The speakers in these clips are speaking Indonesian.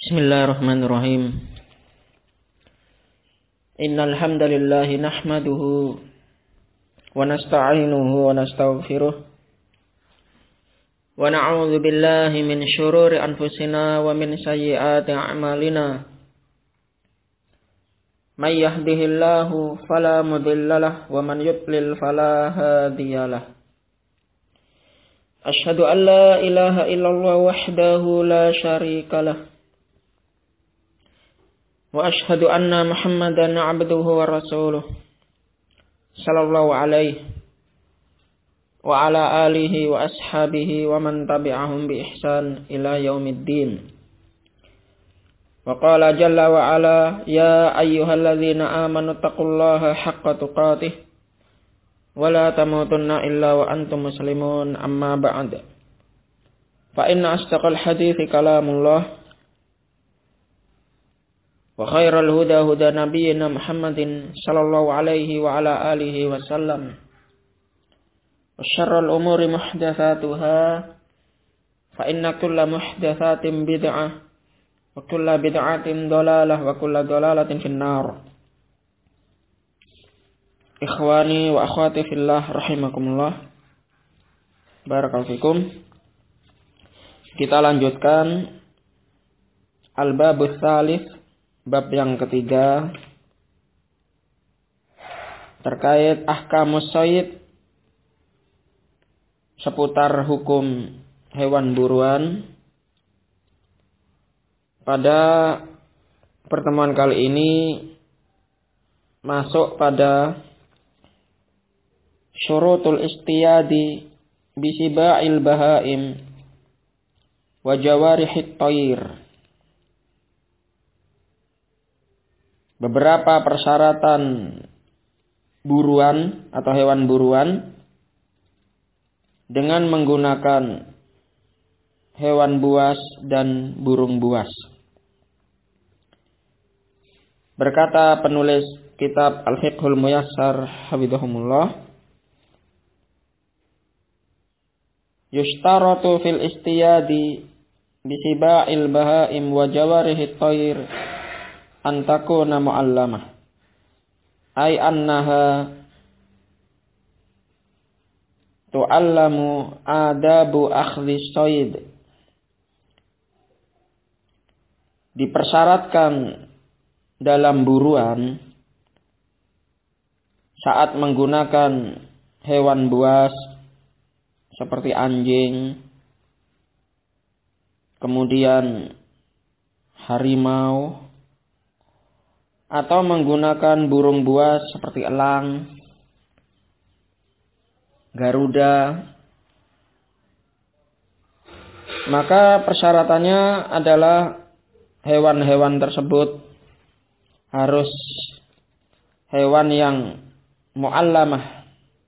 Bismillahirrahmanirrahim. Innal hamdalillah nahmaduhu wa nasta'inuhu wa nastaghfiruh wa na'udzu billahi min syururi anfusina wa min sayyiati a'malina. May yahdihillahu fala mudhillalah wa man yudlil fala hadiyalah. Asyhadu an la ilaha illallah wahdahu la syarikalah. Wa ashhadu anna Muhammadan abduhu wa rasuluh sallallahu alaihi wa ala alihi wa ashabihi wa man tabi'ahum bi ihsan ila yaumiddin. Wa qala jalla wa ala ya ayyuhalladzina amanu taqullaha haqqa tuqatih wa la tamutunna illa wa antum muslimun, amma ba'd. Fa inna asdaqal hadithi kalamullah wa khairal huda huda nabiyyina Muhammadin sallallahu alaihi wa ala alihi wa sallam. Wa syarrul umuri muhdatsatuha fa inna kulla muhdatsatin bid'ah wa kulla bid'atin dhalalah wa kulla dhalalatin finnar. Ikhwani wa akhwati fillah rahimakumullah. Barakallahu fikum. Kita lanjutkan al-babus tsalits, bab yang ketiga, terkait ahkamus shayd, seputar hukum hewan buruan. Pada pertemuan kali ini masuk pada syurutul istiyadi bisiba'il bahaim wa jawarihit thair. Beberapa persyaratan buruan atau hewan buruan dengan menggunakan hewan buas dan burung buas. Berkata penulis kitab Al-Fiqhul Muyassar hafizahumullah, yushtaratu fil istiyadi bisiba'il bahaim wa jawarihit thair an takuna mu'allamah, ay annaha tu'allamu adabu akhdhi shayd. Dipersyaratkan dalam buruan saat menggunakan hewan buas seperti anjing, kemudian harimau, atau menggunakan burung buas seperti elang, garuda, maka persyaratannya adalah hewan-hewan tersebut harus hewan yang mu'allamah,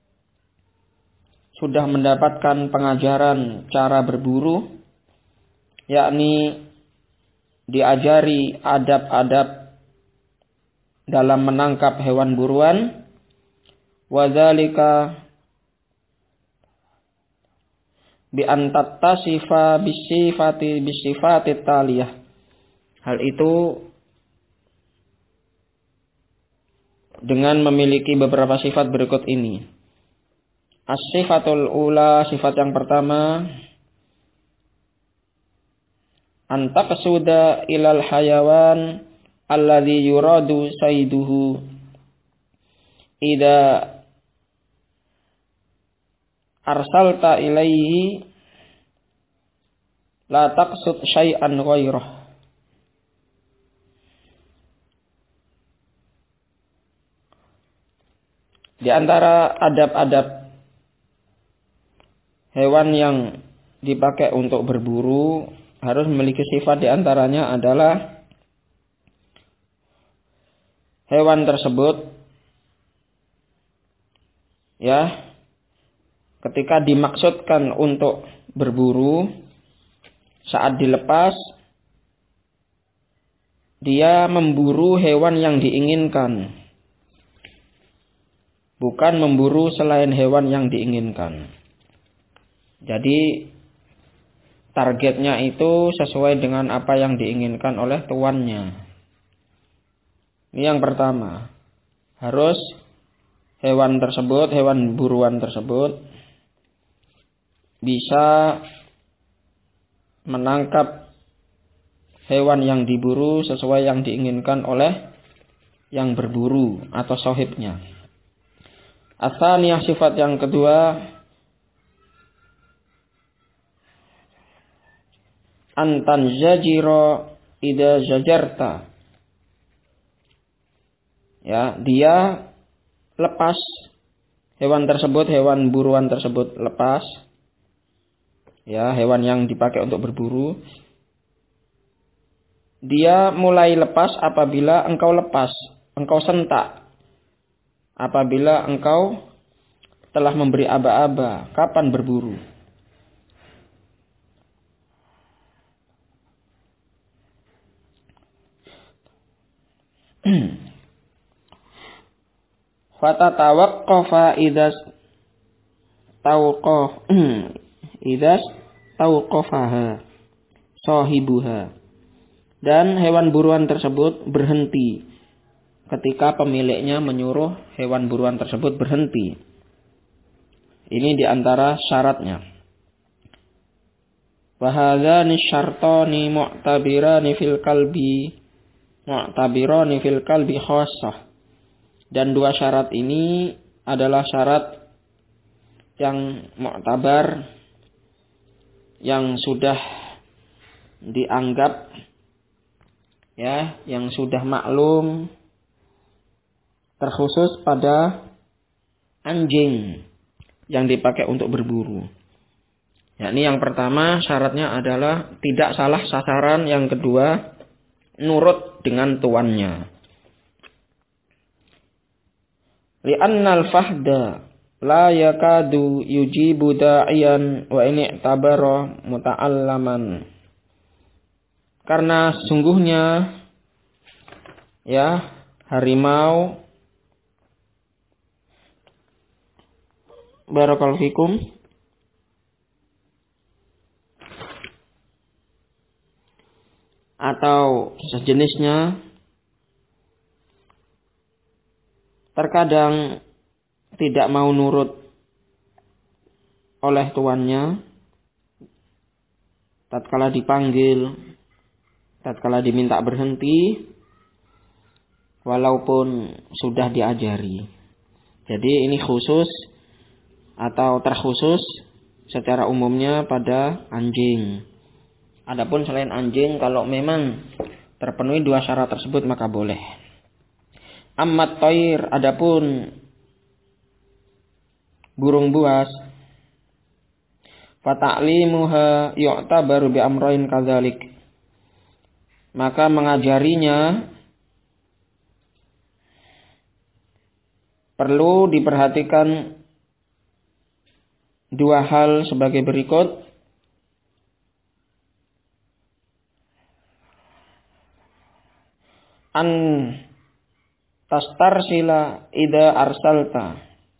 sudah mendapatkan pengajaran cara berburu, yakni diajari adab-adab dalam menangkap hewan buruan. Wadzalika bi an tattasifa bisifati taliyah. Hal itu dengan memiliki beberapa sifat berikut ini. As-sifatul ula, sifat yang pertama, antaqsuda ilal hayawan alladzi yuradu sayduhu idza arsalta ilaihi la taqsud syai'an ghairah. Di antara adab-adab hewan yang dipakai untuk berburu harus memiliki sifat, di antaranya adalah hewan tersebut ketika dimaksudkan untuk berburu, saat dilepas dia memburu hewan yang diinginkan, bukan memburu selain hewan yang diinginkan. Jadi targetnya itu sesuai dengan apa yang diinginkan oleh tuannya. Ini yang pertama. Harus hewan buruan tersebut bisa menangkap hewan yang diburu sesuai yang diinginkan oleh yang berburu atau sahibnya. Atsaniyah, sifat yang kedua, antan zajiro ida zajarta. Ya, dia lepas hewan buruan tersebut lepas. Ya, hewan yang dipakai untuk berburu. Dia mulai lepas apabila engkau sentak. Apabila engkau telah memberi aba-aba kapan berburu. Fatatawaqqafa idas tauqafaha sahibuha. Dan hewan buruan tersebut berhenti ketika pemiliknya menyuruh hewan buruan tersebut berhenti. Ini diantara syaratnya. Wa hadzani syartani mu'tabirani fil kalbi khassah. Dan dua syarat ini adalah syarat yang mu'tabar, yang sudah dianggap, ya, yang sudah maklum, terkhusus pada anjing yang dipakai untuk berburu. Ya, ini yang pertama syaratnya adalah tidak salah sasaran, yang kedua nurut dengan tuannya. Li'annal fahda la yakadu yujibu da'iyan wa ini tabara muta'allaman. Karena sungguhnya, ya, harimau, barakallahu fikum, atau sejenisnya terkadang tidak mau nurut oleh tuannya tatkala dipanggil, tatkala diminta berhenti, walaupun sudah diajari. Jadi ini khusus atau terkhusus secara umumnya pada anjing. Adapun selain anjing, kalau memang terpenuhi dua syarat tersebut maka boleh. Ammat thair, adapun burung buas, fata'limuha yu'tabaru bi amrayn kadzalik. Maka mengajarinya perlu diperhatikan dua hal sebagai berikut. An tastarsila ida arsalta.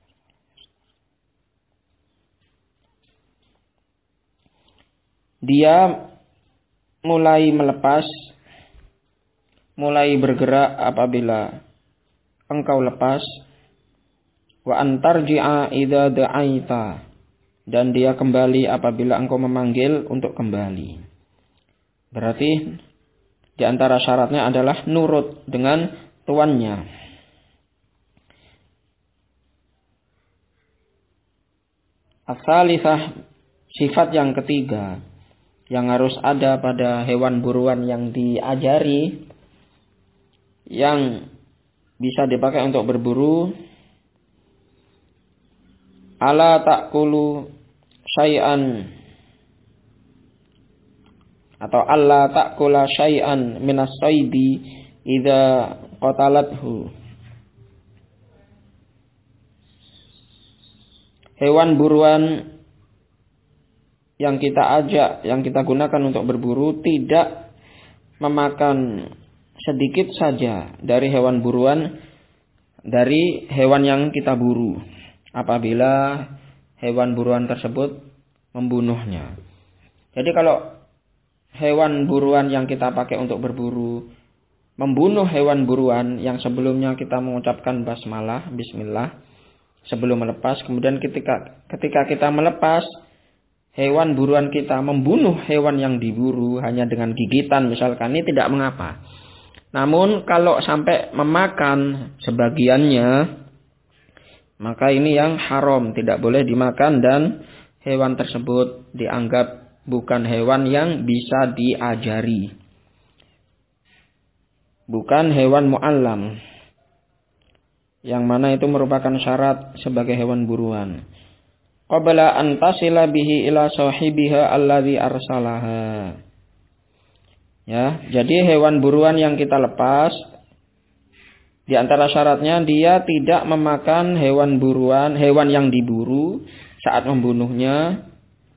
Dia mulai bergerak apabila engkau lepas. Wa antarji'a idza da'aita. Dan dia kembali apabila engkau memanggil untuk kembali. Berarti di antara syaratnya adalah nurut dengan tuannya. As-salisah, sifat yang ketiga yang harus ada pada hewan buruan yang diajari, yang bisa dipakai untuk berburu. Ala ta'kulu syai'an, atau alla ta'kula syai'an minas saidi idza qatalathu. Hewan buruan yang kita ajak, yang kita gunakan untuk berburu, tidak memakan sedikit saja dari hewan buruan, dari hewan yang kita buru, apabila hewan buruan tersebut membunuhnya. Jadi kalau hewan buruan yang kita pakai untuk berburu membunuh hewan buruan yang sebelumnya kita mengucapkan basmalah, bismillah sebelum melepas, kemudian ketika kita melepas hewan buruan kita membunuh hewan yang diburu hanya dengan gigitan misalkan, ini tidak mengapa. Namun kalau sampai memakan sebagiannya, maka ini yang haram, tidak boleh dimakan dan hewan tersebut dianggap bukan hewan yang bisa diajari. Bukan hewan mu'allam, yang mana itu merupakan syarat sebagai hewan buruan. Qabla an tasila bihi ila sahibiha alladhi arsalaha. Ya, jadi hewan buruan yang kita lepas, di antara syaratnya dia tidak memakan hewan buruan, hewan yang diburu saat membunuhnya.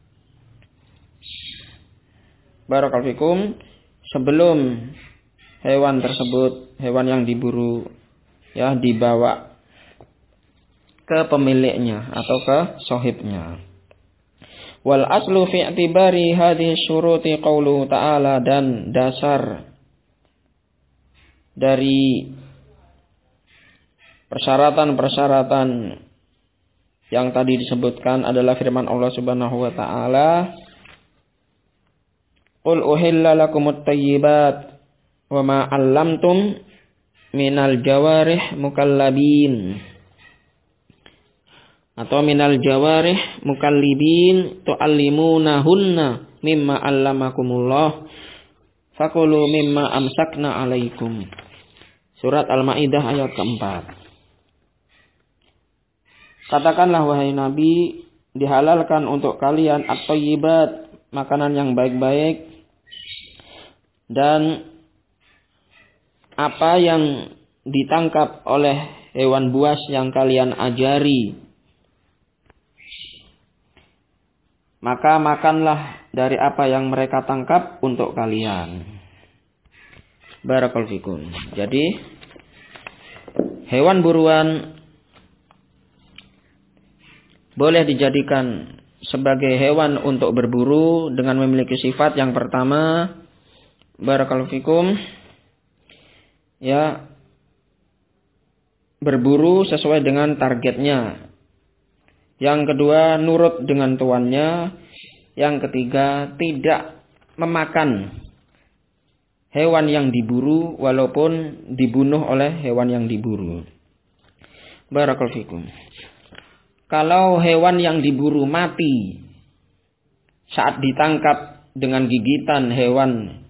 Barakallahu fikum, sebelum hewan tersebut, hewan yang diburu ya dibawa ke pemiliknya atau ke sahibnya. Wal aslu fi i'tibari hadhihi syuruti qauluhu ta'ala, dan dasar dari persyaratan-persyaratan yang tadi disebutkan adalah firman Allah Subhanahu wa taala, Qul uhilla lakumut thayyibat wa ma 'allamtum minal jawarih mukallabin, atau minal jawarih mukallibin tu'allimunahunna mimma 'allamakumullah fakulu mimma amsakna 'alaikum. Surat Al-Maidah ayat keempat. Katakanlah wahai Nabi, dihalalkan untuk kalian at-thayyibat, makanan yang baik-baik, dan apa yang ditangkap oleh hewan buas yang kalian ajari, maka makanlah dari apa yang mereka tangkap untuk kalian. Barakallahu fikum. Jadi hewan buruan boleh dijadikan sebagai hewan untuk berburu dengan memiliki sifat yang pertama, barakallahu fikum, ya, berburu sesuai dengan targetnya. Yang kedua, nurut dengan tuannya. Yang ketiga, tidak memakan hewan yang diburu walaupun dibunuh oleh hewan yang diburu. Barakallahu fikum. Kalau hewan yang diburu mati saat ditangkap dengan gigitan hewan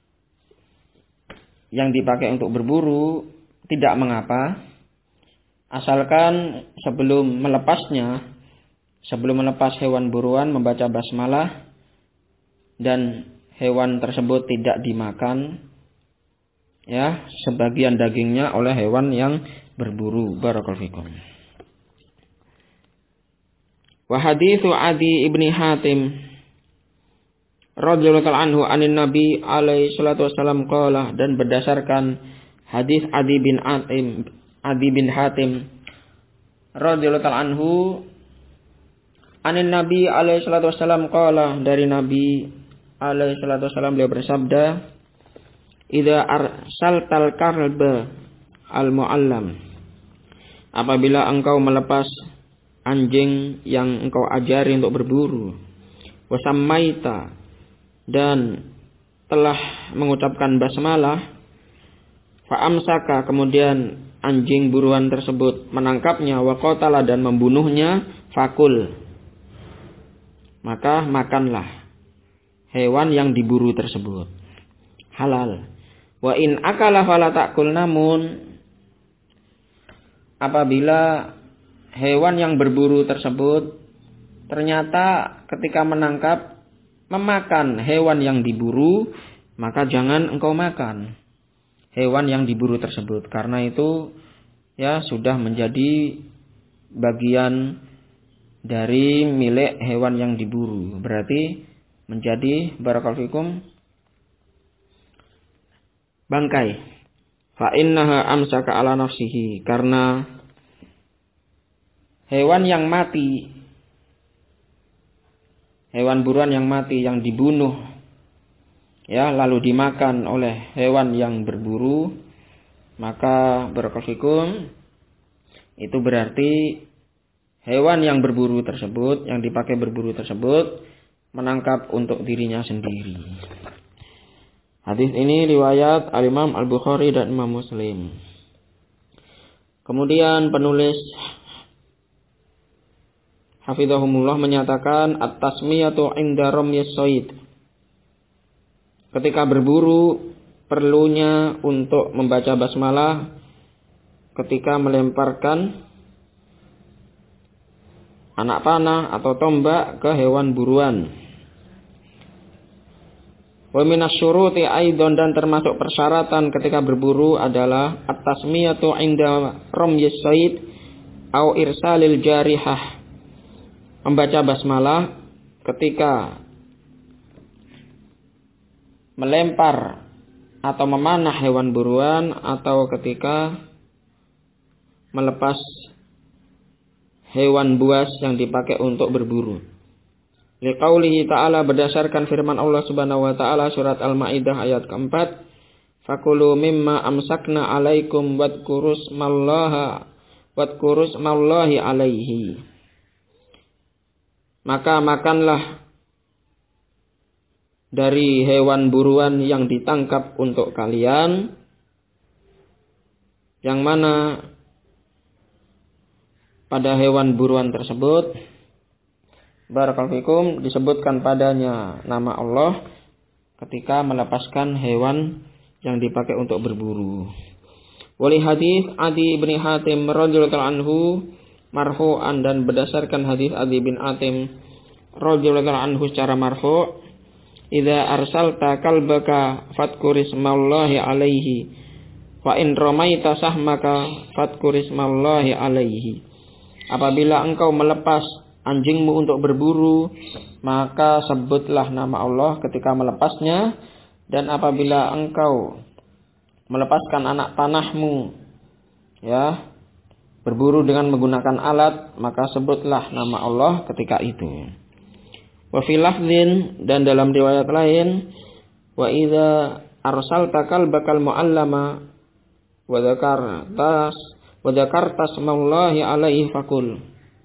yang dipakai untuk berburu, tidak mengapa, asalkan sebelum melepas hewan buruan membaca basmalah dan hewan tersebut tidak dimakan ya sebagian dagingnya oleh hewan yang berburu. Barakallahu fikum. Wa haditsu Adi ibni Hatim radhiyallahu anhu anin Nabi alaihi salatu wasallam qala, dan berdasarkan hadis Adi bin Hatim radhiyallahu anhu anin Nabi alaihi salatu wasallam qala, dari Nabi alaihi salatu wasallam beliau bersabda, idza arsaltal kalba al muallam, apabila engkau melepas anjing yang engkau ajari untuk berburu, wasammaita, dan telah mengucapkan basmalah, fa'amsaka, kemudian anjing buruan tersebut menangkapnya, wa qatala, dan membunuhnya, fakul, maka makanlah hewan yang diburu tersebut, halal. Wa in akala fala ta'kul, namun apabila hewan yang berburu tersebut ternyata ketika menangkap memakan hewan yang diburu, maka jangan engkau makan hewan yang diburu tersebut, karena itu ya sudah menjadi bagian dari milik hewan yang diburu, berarti menjadi barakallahu fikum bangkai. Fa innaha amsaka ala nafsihi, karena hewan yang mati hewan buruan yang mati yang dibunuh ya lalu dimakan oleh hewan yang berburu, maka barakallahu fikum itu berarti hewan yang berburu tersebut, yang dipakai berburu tersebut menangkap untuk dirinya sendiri. Hadis ini riwayat Al-Imam Al-Bukhari dan Imam Muslim. Kemudian penulis hafizahumullah menyatakan at-tasmiyatu 'inda ramyis shayd. Ketika berburu perlunya untuk membaca basmalah ketika melemparkan anak panah atau tombak ke hewan buruan. Wa minasyuruti aidan, dan termasuk persyaratan ketika berburu adalah at-tasmiyatu 'inda ramyis shayd au irsalil jarihah. Membaca basmalah ketika melempar atau memanah hewan buruan atau ketika melepas hewan buas yang dipakai untuk berburu. Liqaulihi ta'ala, berdasarkan firman Allah Subhanahu wa taala surat Al-Maidah ayat keempat, fakulu mimma amsakna alaikum wadhkurusmallahi alaihi. Maka makanlah dari hewan buruan yang ditangkap untuk kalian, yang mana pada hewan buruan tersebut barakallahu fikum disebutkan padanya nama Allah ketika melepaskan hewan yang dipakai untuk berburu. Wali hadis Adi bin Hatim radhiyallahu anhu marfu'an, dan berdasarkan hadis Adi bin Hatim radhiyallahu anhu secara marfu', idza arsalta kalbaka fadhkurismallahi alaihi wa in ramaita sahmaka fadhkurismallahi alaihi. Apabila engkau melepas anjingmu untuk berburu, maka sebutlah nama Allah ketika melepasnya, dan apabila engkau melepaskan anak panahmu ya berburu dengan menggunakan alat, maka sebutlah nama Allah ketika itu. Wa fi lafdzin, dan dalam riwayat lain, wa idza arsalta kalbakal muallama wa dzakarta smallahi alaihi fakul.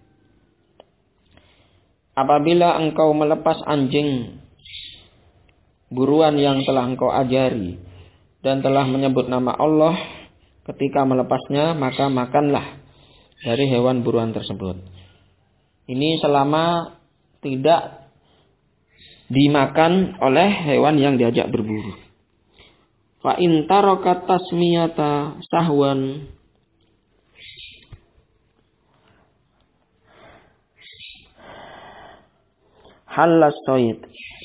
Apabila engkau melepas anjing buruan yang telah engkau ajari dan telah menyebut nama Allah ketika melepasnya, maka makanlah dari hewan buruan tersebut. Ini selama tidak dimakan oleh hewan yang diajak berburu. Fa in taraka tasmiyata sahwan halas shayd.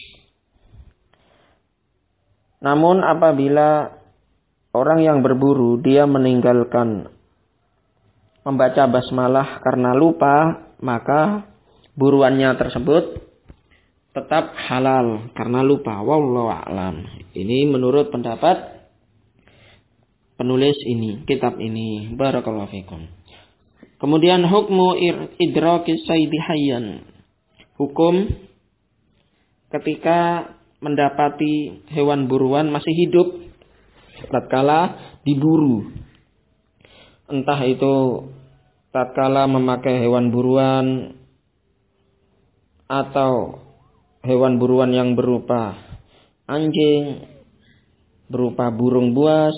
Namun apabila orang yang berburu dia meninggalkan membaca basmalah karena lupa, maka buruannya tersebut tetap halal karena lupa. Wallahu a'lam. Ini menurut pendapat penulis ini, kitab ini. Barakallahu fikum. Kemudian hukmu idrakis saidi hayyan. Hukum ketika mendapati hewan buruan masih hidup tatkala diburu. Entah itu tatkala memakai hewan buruan atau hewan buruan yang berupa anjing, berupa burung buas,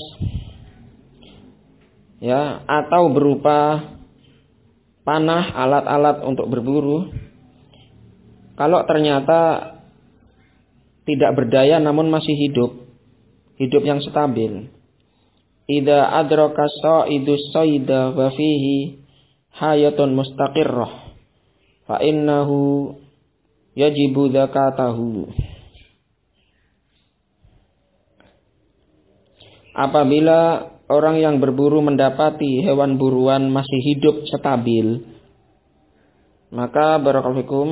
ya, atau berupa panah, alat-alat untuk berburu. Kalau ternyata tidak berdaya namun masih hidup yang stabil. Idza adraka sa'idus sayda wa fihi hayatun mustaqirrah fa innahu yajibu zakatahu. Apabila orang yang berburu mendapati hewan buruan masih hidup stabil, maka barakallahu fikum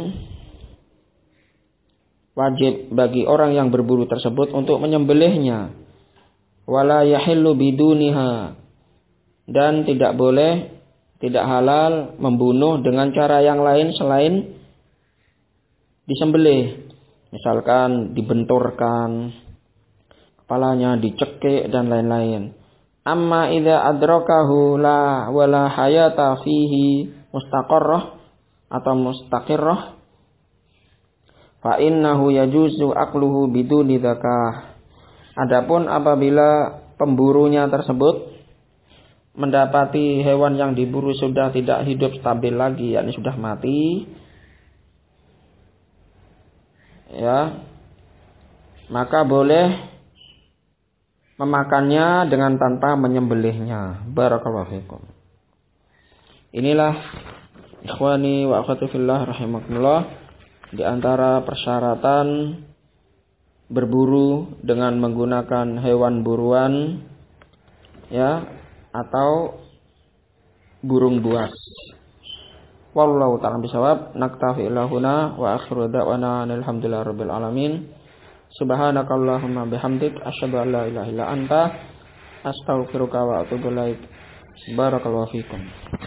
wajib bagi orang yang berburu tersebut untuk menyembelihnya. Wala yahillu biduniha, dan tidak boleh, tidak halal membunuh dengan cara yang lain selain disembelih. Misalkan dibenturkan, kepalanya dicekik dan lain-lain. Amma idza adrakahu la wala hayata fihi mustaqarrah atau mustaqirrah fa innahu yajuzu aqluhu biduni dzakah. Adapun apabila pemburunya tersebut mendapati hewan yang diburu sudah tidak hidup stabil lagi, yakni sudah mati, ya, maka boleh memakannya dengan tanpa menyembelihnya. Barakallahu fikum. Inilah ikhwani wa akhwati fillah rahimakumullah, di antara persyaratan berburu dengan menggunakan hewan buruan, ya, atau burung buas. Wallahu ta'ala bisawab. Naktafi ilahuna wa akhiru da'wana alhamdulillahirabbil alamin. Subhanakallahumma bihamdik asyhadu an la ilaha illa anta astaghfiruka wa atubu ilaik. Barakallahu fikum.